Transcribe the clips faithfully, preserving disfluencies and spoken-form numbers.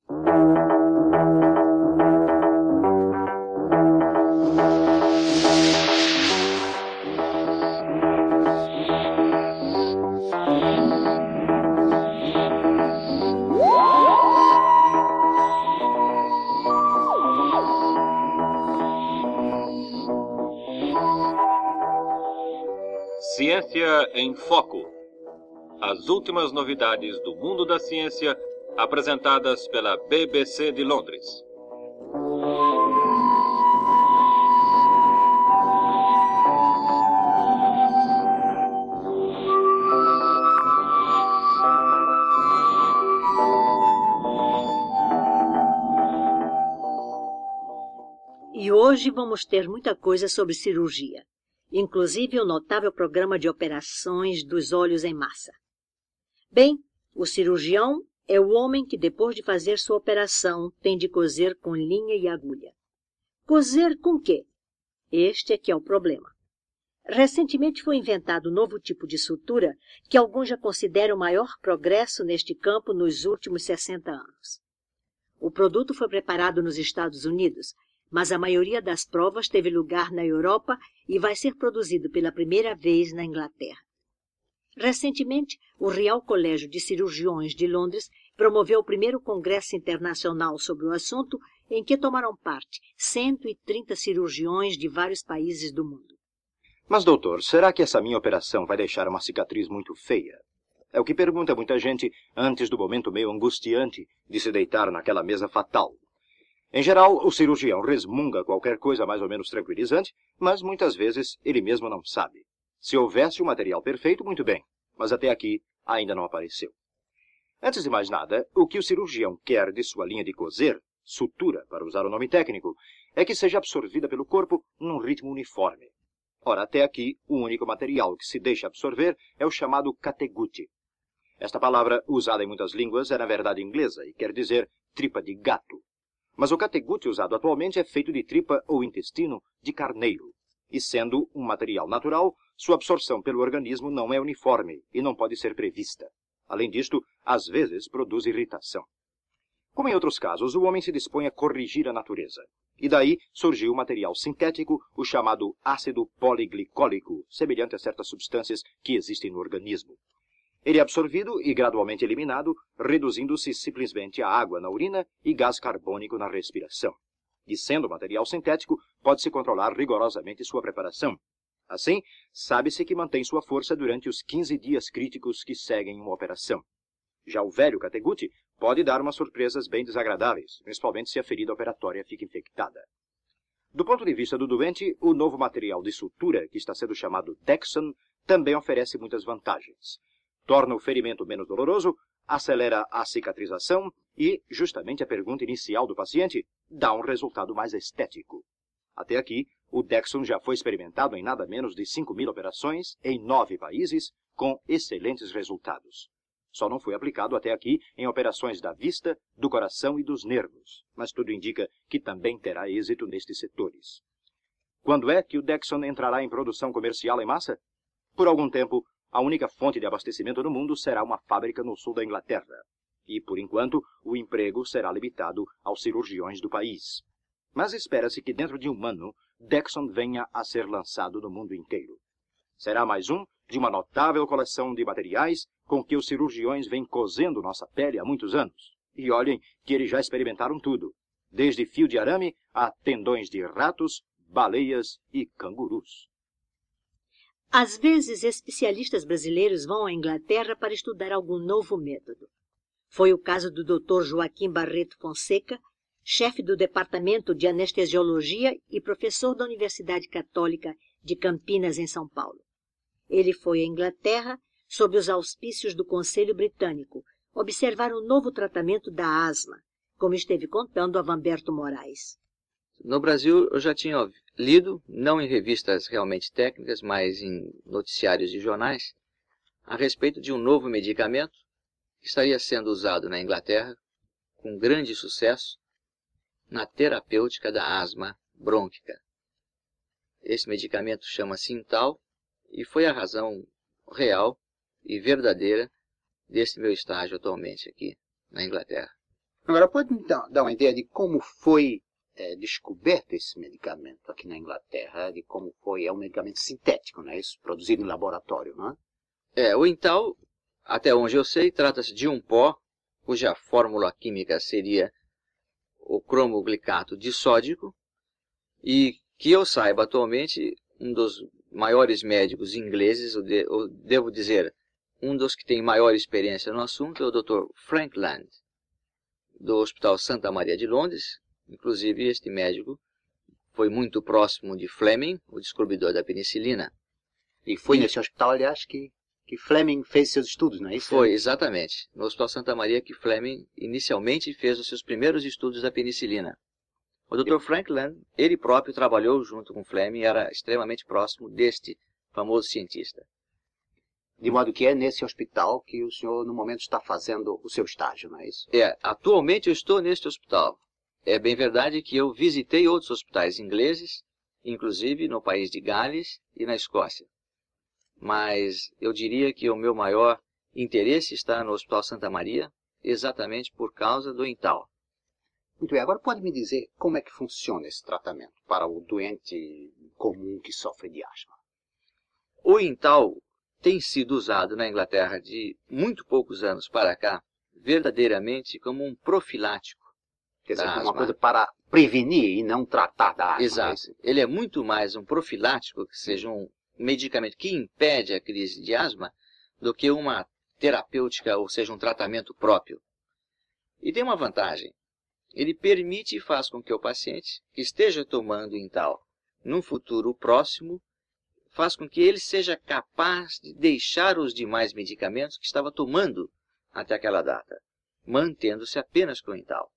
Ciência em Foco. As últimas novidades do mundo da ciência apresentadas pela B B C de Londres. E hoje vamos ter muita coisa sobre cirurgia, inclusive o notável programa de operações dos olhos em massa. Bem, o cirurgião é o homem que, depois de fazer sua operação, tem de coser com linha e agulha. Coser com quê? Este é que é o problema. Recentemente foi inventado um novo tipo de sutura que alguns já consideram o maior progresso neste campo nos últimos sessenta anos. O produto foi preparado nos Estados Unidos, mas a maioria das provas teve lugar na Europa e vai ser produzido pela primeira vez na Inglaterra. Recentemente, o Real Colégio de Cirurgiões de Londres promoveu o primeiro congresso internacional sobre o assunto, em que tomaram parte cento e trinta cirurgiões de vários países do mundo. Mas, doutor, será que essa minha operação vai deixar uma cicatriz muito feia? É o que pergunta muita gente antes do momento meio angustiante de se deitar naquela mesa fatal. Em geral, o cirurgião resmunga qualquer coisa mais ou menos tranquilizante, mas muitas vezes ele mesmo não sabe. Se houvesse o material perfeito, muito bem, mas até aqui ainda não apareceu. Antes de mais nada, o que o cirurgião quer de sua linha de coser, sutura, para usar o nome técnico, é que seja absorvida pelo corpo num ritmo uniforme. Ora, até aqui, o único material que se deixa absorver é o chamado catgut. Esta palavra, usada em muitas línguas, é na verdade inglesa e quer dizer tripa de gato. Mas o catgut usado atualmente é feito de tripa ou intestino de carneiro. E sendo um material natural, sua absorção pelo organismo não é uniforme e não pode ser prevista. Além disto, às vezes produz irritação. Como em outros casos, o homem se dispõe a corrigir a natureza. E daí surgiu o material sintético, o chamado ácido poliglicólico, semelhante a certas substâncias que existem no organismo. Ele é absorvido e gradualmente eliminado, reduzindo-se simplesmente a água na urina e gás carbônico na respiração. E sendo material sintético, pode-se controlar rigorosamente sua preparação. Assim, sabe-se que mantém sua força durante os quinze dias críticos que seguem uma operação. Já o velho catgut pode dar umas surpresas bem desagradáveis, principalmente se a ferida operatória fica infectada. Do ponto de vista do doente, o novo material de sutura, que está sendo chamado Dexon, também oferece muitas vantagens. Torna o ferimento menos doloroso, acelera a cicatrização e, justamente a pergunta inicial do paciente, dá um resultado mais estético. Até aqui, o Dexon já foi experimentado em nada menos de cinco mil operações em nove países, com excelentes resultados. Só não foi aplicado até aqui em operações da vista, do coração e dos nervos, mas tudo indica que também terá êxito nestes setores. Quando é que o Dexon entrará em produção comercial em massa? Por algum tempo, a única fonte de abastecimento no mundo será uma fábrica no sul da Inglaterra. E, por enquanto, o emprego será limitado aos cirurgiões do país. Mas espera-se que dentro de um ano, Dexon venha a ser lançado no mundo inteiro. Será mais um de uma notável coleção de materiais com que os cirurgiões vêm cosendo nossa pele há muitos anos. E olhem que eles já experimentaram tudo, desde fio de arame a tendões de ratos, baleias e cangurus. Às vezes, especialistas brasileiros vão à Inglaterra para estudar algum novo método. Foi o caso do doutor Joaquim Barreto Fonseca, chefe do Departamento de Anestesiologia e professor da Universidade Católica de Campinas, em São Paulo. Ele foi à Inglaterra, sob os auspícios do Conselho Britânico, observar um novo tratamento da asma, como esteve contando a Vanberto Moraes. No Brasil, eu já tinha lido, não em revistas realmente técnicas, mas em noticiários de jornais, a respeito de um novo medicamento que estaria sendo usado na Inglaterra com grande sucesso na terapêutica da asma brônquica. Esse medicamento chama-se Intal e foi a razão real e verdadeira desse meu estágio atualmente aqui na Inglaterra. Agora, pode me dar, dar uma ideia de como foi é, descoberto esse medicamento aqui na Inglaterra, de como foi, é um medicamento sintético, não é isso? Produzido em laboratório, não é? É, o Intal, até onde eu sei, trata-se de um pó, cuja fórmula química seria o cromoglicato disódico, e que eu saiba atualmente, um dos maiores médicos ingleses, eu, de, eu devo dizer, um dos que tem maior experiência no assunto é o doutor Frank Land, do Hospital Santa Maria de Londres. Inclusive, este médico foi muito próximo de Fleming, o descobridor da penicilina. E foi e... nesse hospital, aliás, que, que Fleming fez seus estudos, não é isso? Foi, exatamente. No Hospital Santa Maria que Fleming inicialmente fez os seus primeiros estudos da penicilina. O doutor Frank Land, ele próprio trabalhou junto com Fleming e era extremamente próximo deste famoso cientista. De modo que é nesse hospital que o senhor, no momento, está fazendo o seu estágio, não é isso? É, atualmente eu estou neste hospital. É bem verdade que eu visitei outros hospitais ingleses, inclusive no país de Gales e na Escócia. Mas eu diria que o meu maior interesse está no Hospital Santa Maria, exatamente por causa do Intal. Muito bem, agora pode me dizer como é que funciona esse tratamento para o doente comum que sofre de asma? O Intal tem sido usado na Inglaterra de muito poucos anos para cá, verdadeiramente como um profilático. Quer dizer, uma coisa para prevenir e não tratar da asma. Exato. Ele é muito mais um profilático, que seja um medicamento que impede a crise de asma, do que uma terapêutica, ou seja, um tratamento próprio. E tem uma vantagem. Ele permite e faz com que o paciente que esteja tomando Intal num futuro próximo, faz com que ele seja capaz de deixar os demais medicamentos que estava tomando até aquela data, mantendo-se apenas com o Intal.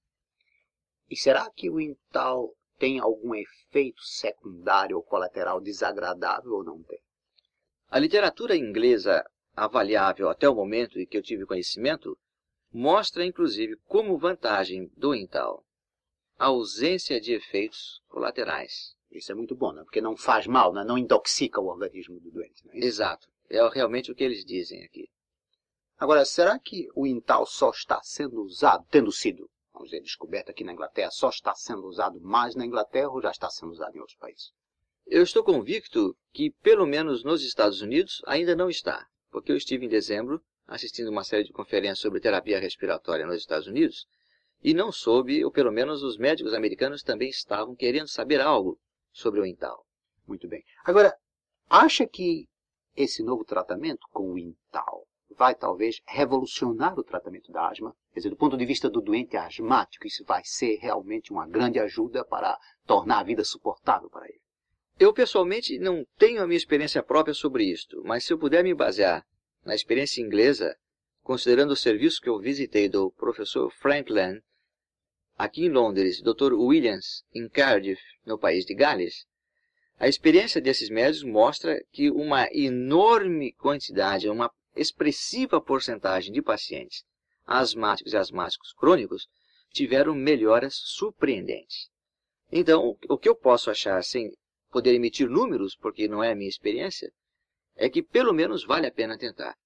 E será que o Intal tem algum efeito secundário ou colateral desagradável ou não tem? A literatura inglesa avaliável até o momento e que eu tive conhecimento mostra, inclusive, como vantagem do Intal a ausência de efeitos colaterais. Isso é muito bom, né? Porque não faz mal, né? Não intoxica o organismo do doente. Não é isso? Exato. É realmente o que eles dizem aqui. Agora, será que o Intal só está sendo usado, tendo sido, vamos dizer, descoberto aqui na Inglaterra, só está sendo usado mais na Inglaterra ou já está sendo usado em outros países? Eu estou convicto que, pelo menos nos Estados Unidos, ainda não está. Porque eu estive em dezembro assistindo uma série de conferências sobre terapia respiratória nos Estados Unidos e não soube, ou pelo menos os médicos americanos também estavam querendo saber algo sobre o Intal. Muito bem. Agora, acha que esse novo tratamento com o Intal vai talvez revolucionar o tratamento da asma? Quer dizer, do ponto de vista do doente asmático, isso vai ser realmente uma grande ajuda para tornar a vida suportável para ele? Eu, pessoalmente, não tenho a minha experiência própria sobre isto, mas se eu puder me basear na experiência inglesa, considerando o serviço que eu visitei do professor Frank Land, aqui em Londres, doutor Williams, em Cardiff, no país de Gales, a experiência desses médicos mostra que uma enorme quantidade, uma expressiva porcentagem de pacientes asmáticos e asmáticos crônicos tiveram melhoras surpreendentes. Então, o que eu posso achar, sem poder emitir números, porque não é a minha experiência, é que pelo menos vale a pena tentar.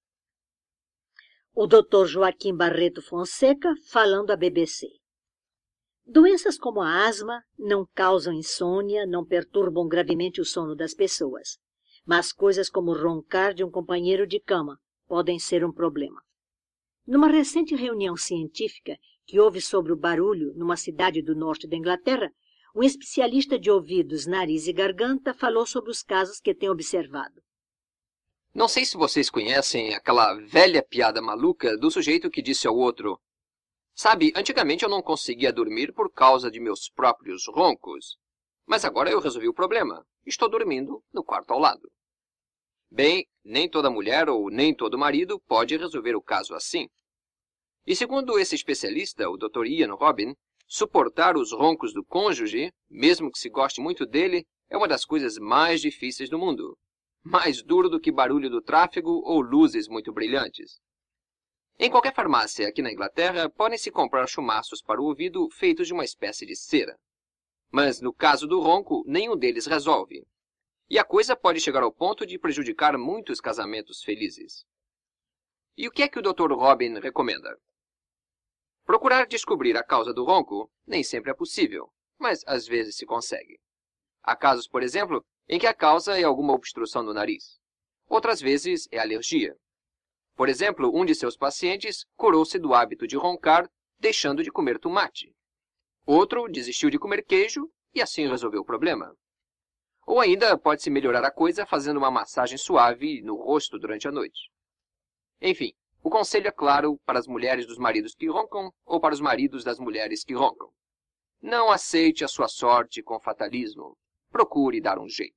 O doutor Joaquim Barreto Fonseca, falando à B B C. Doenças como a asma não causam insônia, não perturbam gravemente o sono das pessoas. Mas coisas como roncar de um companheiro de cama podem ser um problema. Numa recente reunião científica que houve sobre o barulho numa cidade do norte da Inglaterra, um especialista de ouvidos, nariz e garganta falou sobre os casos que tem observado. Não sei se vocês conhecem aquela velha piada maluca do sujeito que disse ao outro: sabe, antigamente eu não conseguia dormir por causa de meus próprios roncos, mas agora eu resolvi o problema. Estou dormindo no quarto ao lado. Bem, nem toda mulher ou nem todo marido pode resolver o caso assim. E segundo esse especialista, o doutor Ian Robin, suportar os roncos do cônjuge, mesmo que se goste muito dele, é uma das coisas mais difíceis do mundo. Mais duro do que barulho do tráfego ou luzes muito brilhantes. Em qualquer farmácia aqui na Inglaterra, podem-se comprar chumaços para o ouvido feitos de uma espécie de cera. Mas no caso do ronco, nenhum deles resolve. E a coisa pode chegar ao ponto de prejudicar muitos casamentos felizes. E o que é que o doutor Robin recomenda? Procurar descobrir a causa do ronco nem sempre é possível, mas às vezes se consegue. Há casos, por exemplo, em que a causa é alguma obstrução no nariz. Outras vezes é alergia. Por exemplo, um de seus pacientes curou-se do hábito de roncar deixando de comer tomate. Outro desistiu de comer queijo e assim resolveu o problema. Ou ainda pode-se melhorar a coisa fazendo uma massagem suave no rosto durante a noite. Enfim, o conselho é claro para as mulheres dos maridos que roncam ou para os maridos das mulheres que roncam. Não aceite a sua sorte com fatalismo. Procure dar um jeito.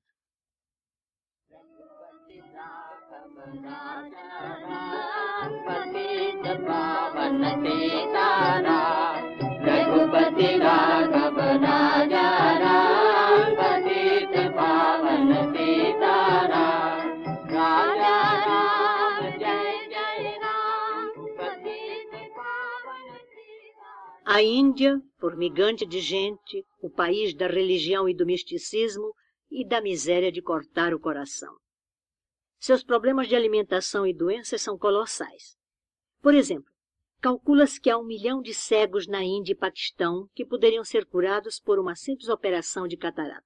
A Índia, formigante de gente, o país da religião e do misticismo e da miséria de cortar o coração. Seus problemas de alimentação e doenças são colossais. Por exemplo, calcula-se que há um milhão de cegos na Índia e Paquistão que poderiam ser curados por uma simples operação de catarata.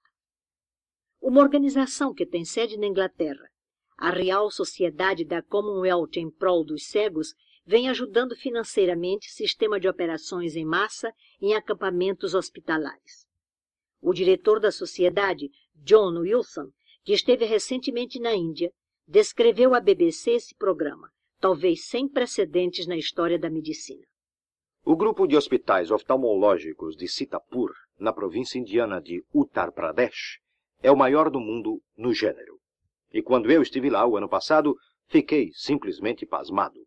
Uma organização que tem sede na Inglaterra, a Real Sociedade da Commonwealth em prol dos cegos, vem ajudando financeiramente sistema de operações em massa em acampamentos hospitalares. O diretor da sociedade, John Wilson, que esteve recentemente na Índia, descreveu à B B C esse programa, talvez sem precedentes na história da medicina. O grupo de hospitais oftalmológicos de Sitapur, na província indiana de Uttar Pradesh, é o maior do mundo no gênero. E quando eu estive lá o ano passado, fiquei simplesmente pasmado.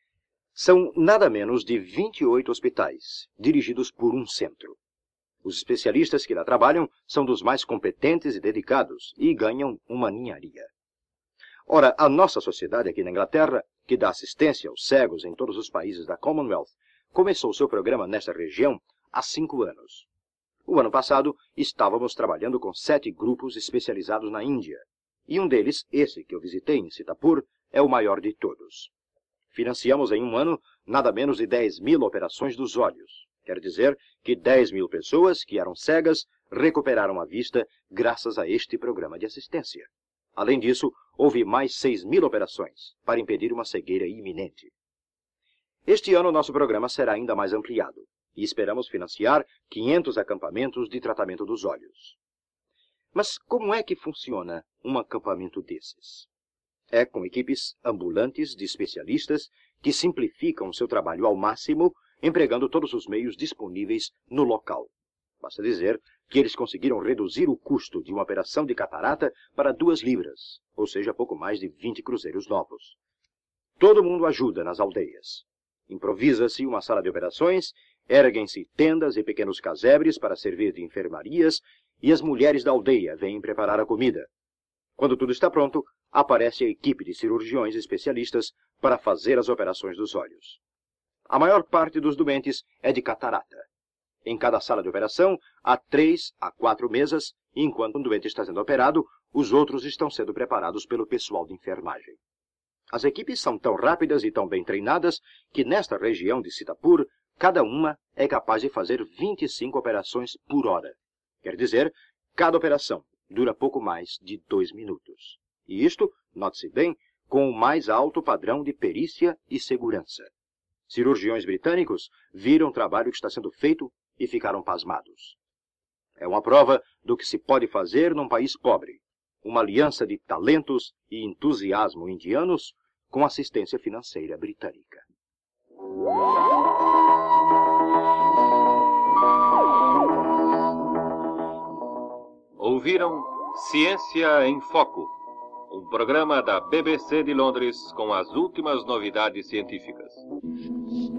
São nada menos de vinte e oito hospitais, dirigidos por um centro. Os especialistas que lá trabalham são dos mais competentes e dedicados e ganham uma ninharia. Ora, a nossa sociedade aqui na Inglaterra, que dá assistência aos cegos em todos os países da Commonwealth, começou seu programa nesta região há cinco anos. O ano passado, estávamos trabalhando com sete grupos especializados na Índia, e um deles, esse que eu visitei em Sitapur, é o maior de todos. Financiamos em um ano nada menos de dez mil operações dos olhos. Quer dizer que dez mil pessoas que eram cegas recuperaram a vista graças a este programa de assistência. Além disso, houve mais seis mil operações para impedir uma cegueira iminente. Este ano, nosso programa será ainda mais ampliado e esperamos financiar quinhentos acampamentos de tratamento dos olhos. Mas como é que funciona um acampamento desses? É com equipes ambulantes de especialistas que simplificam seu trabalho ao máximo, empregando todos os meios disponíveis no local. Basta dizer que eles conseguiram reduzir o custo de uma operação de catarata para duas libras, ou seja, pouco mais de vinte cruzeiros novos. Todo mundo ajuda nas aldeias. Improvisa-se uma sala de operações, erguem-se tendas e pequenos casebres para servir de enfermarias, e as mulheres da aldeia vêm preparar a comida. Quando tudo está pronto, aparece a equipe de cirurgiões especialistas para fazer as operações dos olhos. A maior parte dos doentes é de catarata. Em cada sala de operação, há três a quatro mesas, e enquanto um doente está sendo operado, os outros estão sendo preparados pelo pessoal de enfermagem. As equipes são tão rápidas e tão bem treinadas que nesta região de Sitapur, cada uma é capaz de fazer vinte e cinco operações por hora. Quer dizer, cada operação dura pouco mais de dois minutos. E isto, note-se bem, com o mais alto padrão de perícia e segurança. Cirurgiões britânicos viram o trabalho que está sendo feito e ficaram pasmados. É uma prova do que se pode fazer num país pobre. Uma aliança de talentos e entusiasmo indianos com assistência financeira britânica. Ouviram Ciência em Foco, um programa da B B C de Londres com as últimas novidades científicas.